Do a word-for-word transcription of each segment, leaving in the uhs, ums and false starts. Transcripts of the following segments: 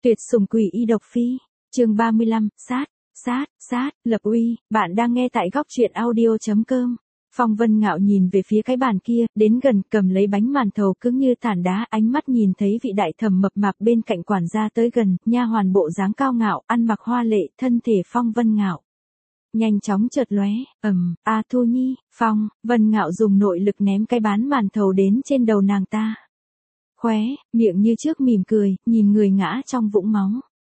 Tuyệt sủng quỷ y độc phi, chương ba mươi lăm, sát, sát, sát, lập uy, bạn đang nghe tại góc truyện audio.com. Phong Vân Ngạo nhìn về phía cái bàn kia, đến gần cầm lấy bánh màn thầu cứng như tảng đá, ánh mắt nhìn thấy vị đại thẩm mập mạp bên cạnh quản gia tới gần, nha hoàn bộ dáng cao ngạo, ăn mặc hoa lệ, thân thể Phong Vân Ngạo nhanh chóng chợt lóe, ầm, a Thu Nhi, Phong Vân Ngạo dùng nội lực ném cái bán màn thầu đến trên đầu nàng ta. Khóe miệng như trước mỉm cười, nhìn người ngã trong vũng máu.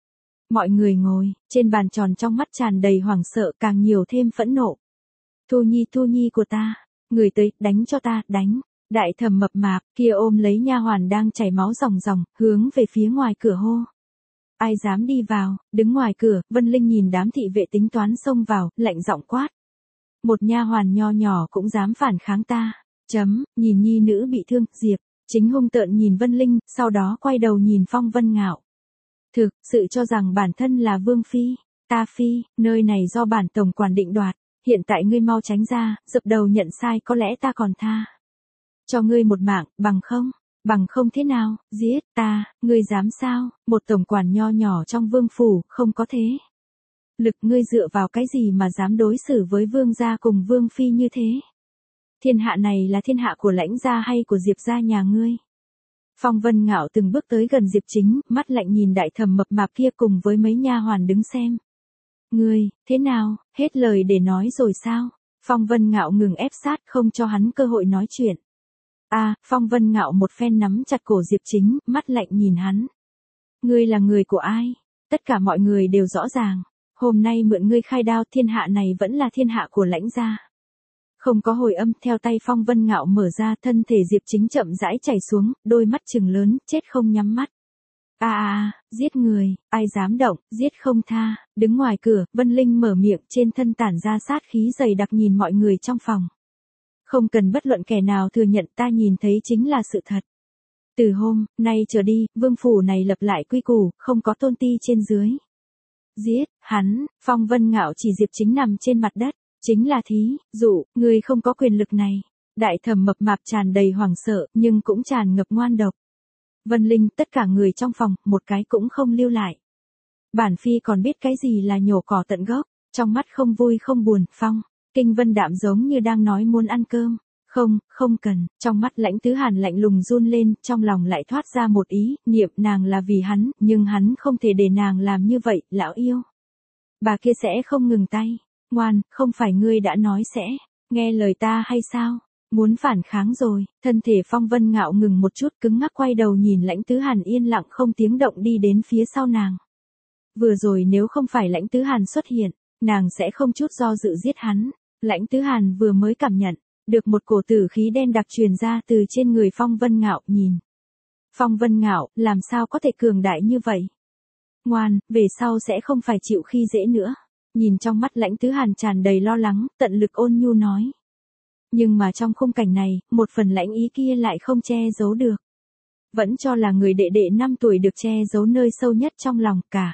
Mọi người ngồi, trên bàn tròn trong mắt tràn đầy hoảng sợ, càng nhiều thêm phẫn nộ. Thu Nhi, Thu Nhi của ta, người tới, đánh cho ta, đánh. Đại thẩm mập mạp kia ôm lấy nha hoàn đang chảy máu ròng ròng, hướng về phía ngoài cửa hô. Ai dám đi vào? Đứng ngoài cửa, Vân Linh nhìn đám thị vệ tính toán xông vào, lạnh giọng quát. Một nha hoàn nho nhỏ cũng dám phản kháng ta. Chấm, nhìn nhi nữ bị thương, Diệp Chính hung tợn nhìn Vân Linh, sau đó quay đầu nhìn Phong Vân Ngạo. Thực sự cho rằng bản thân là vương phi, ta phi, nơi này do bản tổng quản định đoạt, hiện tại ngươi mau tránh ra, dập đầu nhận sai, có lẽ ta còn tha cho ngươi một mạng, bằng không, bằng không thế nào, giết ta, ngươi dám sao? Một tổng quản nho nhỏ trong vương phủ, không có thế lực, ngươi dựa vào cái gì mà dám đối xử với vương gia cùng vương phi như thế? Thiên hạ này là thiên hạ của Lãnh gia hay của Diệp gia nhà ngươi? Phong Vân Ngạo từng bước tới gần Diệp Chính, mắt lạnh nhìn đại thẩm mập mạp kia cùng với mấy nha hoàn đứng xem. Ngươi, thế nào, hết lời để nói rồi sao? Phong Vân Ngạo ngừng ép sát, không cho hắn cơ hội nói chuyện. A, à, Phong Vân Ngạo một phen nắm chặt cổ Diệp Chính, mắt lạnh nhìn hắn. Ngươi là người của ai? Tất cả mọi người đều rõ ràng. Hôm nay mượn ngươi khai đao, thiên hạ này vẫn là thiên hạ của Lãnh gia. Không có hồi âm, theo tay Phong Vân Ngạo mở ra, thân thể Diệp Chính chậm rãi chảy xuống, đôi mắt trừng lớn, chết không nhắm mắt. A a, giết người, ai dám động, giết không tha. Đứng ngoài cửa, Vân Linh mở miệng, trên thân tản ra sát khí dày đặc nhìn mọi người trong phòng. Không cần bất luận kẻ nào thừa nhận, ta nhìn thấy chính là sự thật. Từ hôm nay trở đi, vương phủ này lập lại quy củ, không có tôn ti trên dưới. Giết hắn. Phong Vân Ngạo chỉ Diệp Chính nằm trên mặt đất. Chính là thí dụ, người không có quyền lực này. Đại thẩm mập mạp tràn đầy hoảng sợ, nhưng cũng tràn ngập ngoan độc. Vân Linh, tất cả người trong phòng, một cái cũng không lưu lại. Bản phi còn biết cái gì là nhổ cỏ tận gốc, trong mắt không vui không buồn. Phong Kinh Vân đạm giống như đang nói muốn ăn cơm. Không, không cần. Trong mắt Lãnh Tứ Hàn lạnh lùng run lên, trong lòng lại thoát ra một ý niệm, nàng là vì hắn, nhưng hắn không thể để nàng làm như vậy, lão yêu. Bà kia sẽ không ngừng tay. Ngoan, không phải ngươi đã nói sẽ nghe lời ta hay sao? Muốn phản kháng rồi. Thân thể Phong Vân Ngạo ngừng một chút, cứng ngắc quay đầu nhìn Lãnh Tứ Hàn yên lặng không tiếng động đi đến phía sau nàng. Vừa rồi nếu không phải Lãnh Tứ Hàn xuất hiện, nàng sẽ không chút do dự giết hắn. Lãnh Tứ Hàn vừa mới cảm nhận được một cổ tử khí đen đặc truyền ra từ trên người Phong Vân Ngạo, nhìn. Phong Vân Ngạo, làm sao có thể cường đại như vậy? Ngoan, về sau sẽ không phải chịu khi dễ nữa. Nhìn trong mắt Lãnh Tứ Hàn tràn đầy lo lắng, tận lực ôn nhu nói. Nhưng mà trong khung cảnh này, một phần lãnh ý kia lại không che giấu được. Vẫn cho là người đệ đệ năm tuổi được che giấu nơi sâu nhất trong lòng cả.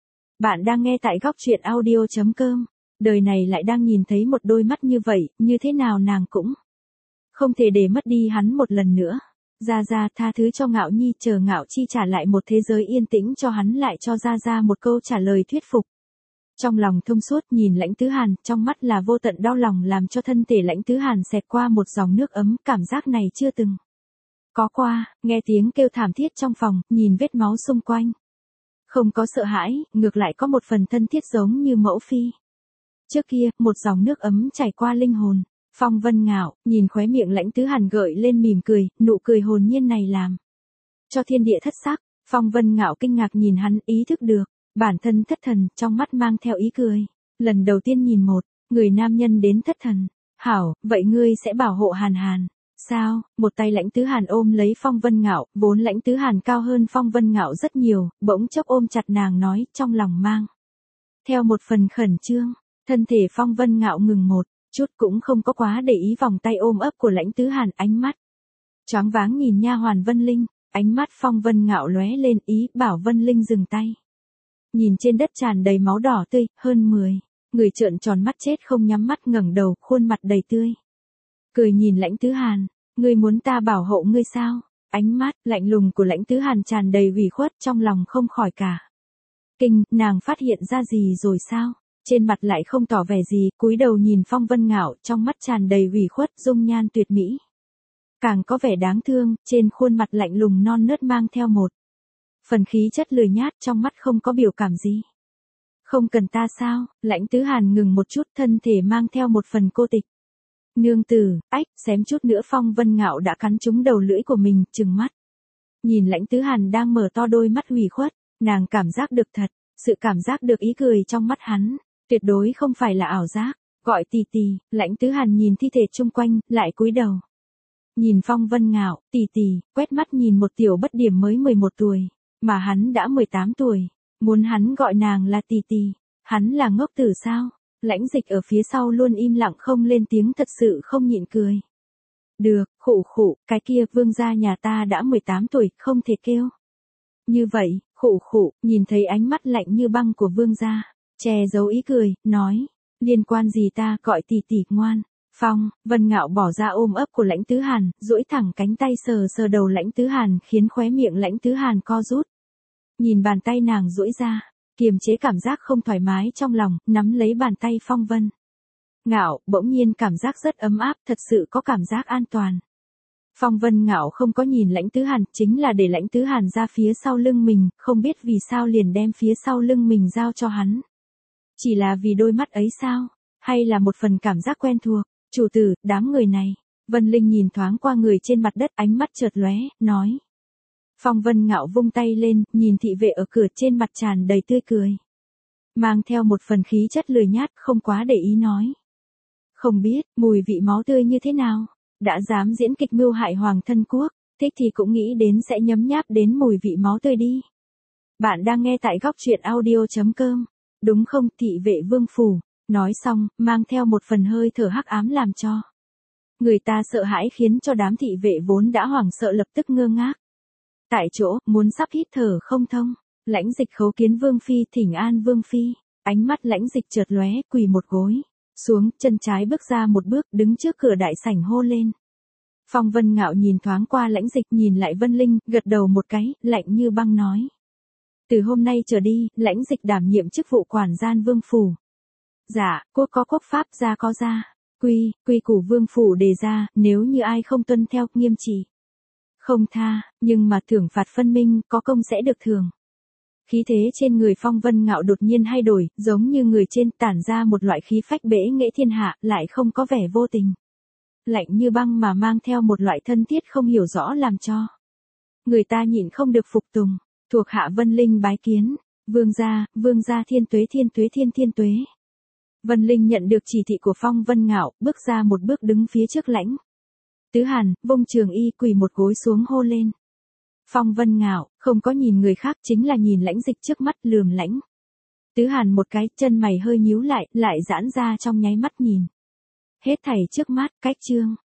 Bạn đang nghe tại góc truyện audio.com. Đời này lại đang nhìn thấy một đôi mắt như vậy, như thế nào nàng cũng không thể để mất đi hắn một lần nữa. Gia Gia tha thứ cho Ngạo Nhi, chờ Ngạo Chi trả lại một thế giới yên tĩnh cho hắn, lại cho Gia Gia một câu trả lời thuyết phục. Trong lòng thông suốt nhìn Lãnh Tứ Hàn, trong mắt là vô tận đau lòng, làm cho thân thể Lãnh Tứ Hàn xẹt qua một dòng nước ấm, cảm giác này chưa từng có qua. Nghe tiếng kêu thảm thiết trong phòng, nhìn vết máu xung quanh. Không có sợ hãi, ngược lại có một phần thân thiết giống như mẫu phi. Trước kia, một dòng nước ấm chảy qua linh hồn. Phong Vân Ngạo, nhìn khóe miệng Lãnh Tứ Hàn gợi lên mỉm cười, nụ cười hồn nhiên này làm cho thiên địa thất sắc. Phong Vân Ngạo kinh ngạc nhìn hắn, ý thức được bản thân thất thần, trong mắt mang theo ý cười. Lần đầu tiên nhìn một người nam nhân đến thất thần. Hảo, vậy ngươi sẽ bảo hộ Hàn Hàn sao? Một tay Lãnh Tứ Hàn ôm lấy Phong Vân Ngạo, vốn Lãnh Tứ Hàn cao hơn Phong Vân Ngạo rất nhiều, bỗng chốc ôm chặt nàng nói, trong lòng mang theo một phần khẩn trương. Thân thể Phong Vân Ngạo ngừng một chút, cũng không có quá để ý vòng tay ôm ấp của Lãnh Tứ Hàn, ánh mắt choáng váng nhìn nha hoàn Vân Linh. Ánh mắt Phong Vân Ngạo lóe lên ý bảo Vân Linh dừng tay. Nhìn trên đất tràn đầy máu đỏ tươi, hơn mười người trợn tròn mắt chết không nhắm mắt, ngẩng đầu, khuôn mặt đầy tươi cười nhìn Lãnh Tứ Hàn. Ngươi muốn ta bảo hộ ngươi sao? Ánh mắt lạnh lùng của Lãnh Tứ Hàn tràn đầy ủy khuất, trong lòng không khỏi cả Kinh, nàng phát hiện ra gì rồi sao? Trên mặt lại không tỏ vẻ gì, cúi đầu nhìn Phong Vân Ngạo, trong mắt tràn đầy ủy khuất, dung nhan tuyệt mỹ. Càng có vẻ đáng thương, trên khuôn mặt lạnh lùng non nớt mang theo một phần khí chất lười nhát, trong mắt không có biểu cảm gì. Không cần ta sao? Lãnh Tứ Hàn ngừng một chút, thân thể mang theo một phần cô tịch. Nương tử, ách, xém chút nữa Phong Vân Ngạo đã cắn trúng đầu lưỡi của mình, trừng mắt. Nhìn Lãnh Tứ Hàn đang mở to đôi mắt ủy khuất, nàng cảm giác được thật, sự cảm giác được ý cười trong mắt hắn, tuyệt đối không phải là ảo giác. Gọi tỷ tỷ, Lãnh Tứ Hàn nhìn thi thể chung quanh, lại cúi đầu. Nhìn Phong Vân Ngạo, tỷ tỷ, quét mắt nhìn một tiểu bất điểm mới mười một tuổi, mà hắn đã mười tám tuổi, muốn hắn gọi nàng là tỷ tỷ, hắn là ngốc tử sao? Lãnh Dịch ở phía sau luôn im lặng không lên tiếng, thật sự không nhịn cười. Được, khụ khụ, cái kia vương gia nhà ta đã mười tám tuổi, không thể kêu. Như vậy, khụ khụ, nhìn thấy ánh mắt lạnh như băng của vương gia, che giấu ý cười, nói, liên quan gì ta, gọi tỷ tỷ ngoan. Phong Vân Ngạo bỏ ra ôm ấp của Lãnh Tứ Hàn, duỗi thẳng cánh tay sờ sờ đầu Lãnh Tứ Hàn, khiến khóe miệng Lãnh Tứ Hàn co rút. Nhìn bàn tay nàng duỗi ra, kiềm chế cảm giác không thoải mái trong lòng, nắm lấy bàn tay Phong Vân Ngạo, bỗng nhiên cảm giác rất ấm áp, thật sự có cảm giác an toàn. Phong Vân Ngạo không có nhìn Lãnh Tứ Hàn, chính là để Lãnh Tứ Hàn ra phía sau lưng mình, không biết vì sao liền đem phía sau lưng mình giao cho hắn. Chỉ là vì đôi mắt ấy sao? Hay là một phần cảm giác quen thuộc? Chủ tử, đám người này. Vân Linh nhìn thoáng qua người trên mặt đất, ánh mắt chợt lóe, nói. Phong Vân Ngạo vung tay lên, nhìn thị vệ ở cửa, trên mặt tràn đầy tươi cười. Mang theo một phần khí chất lười nhát, không quá để ý nói. Không biết, mùi vị máu tươi như thế nào? Đã dám diễn kịch mưu hại hoàng thân quốc, thích thì cũng nghĩ đến sẽ nhấm nháp đến mùi vị máu tươi đi. Bạn đang nghe tại góc truyện audio chấm com. Đúng không, thị vệ vương phủ. Nói xong, mang theo một phần hơi thở hắc ám làm cho người ta sợ hãi, khiến cho đám thị vệ vốn đã hoảng sợ lập tức ngơ ngác. Tại chỗ, muốn sắp hít thở không thông. Lãnh Dịch khấu kiến vương phi, thỉnh an vương phi. Ánh mắt Lãnh Dịch chợt lóe, quỳ một gối xuống, chân trái bước ra một bước, đứng trước cửa đại sảnh hô lên. Phong Vân Ngạo nhìn thoáng qua Lãnh Dịch, nhìn lại Vân Linh, gật đầu một cái, lạnh như băng nói. Từ hôm nay trở đi, Lãnh Dịch đảm nhiệm chức vụ quản gian vương phủ. Dạ, quốc có quốc pháp, gia có gia. Quy, quy củ vương phủ đề ra, nếu như ai không tuân theo, nghiêm trị. Không tha, nhưng mà thưởng phạt phân minh, có công sẽ được thưởng. Khí thế trên người Phong Vân Ngạo đột nhiên thay đổi, giống như người trên tản ra một loại khí phách bẽ nghệ thiên hạ, lại không có vẻ vô tình. Lạnh như băng mà mang theo một loại thân thiết không hiểu rõ, làm cho người ta nhịn không được phục tùng. Thuộc hạ Vân Linh bái kiến, vương gia, vương gia thiên tuế thiên tuế thiên thiên tuế. Vân Linh nhận được chỉ thị của Phong Vân Ngạo, bước ra một bước đứng phía trước Lãnh Tứ Hàn, vung trường y, quỳ một gối xuống hô lên. Phong Vân Ngạo, không có nhìn người khác, chính là nhìn Lãnh Dịch trước mắt, lườm Lãnh Tứ Hàn một cái, chân mày hơi nhíu lại, lại giãn ra trong nháy mắt nhìn. Hết thảy trước mắt, cách chương.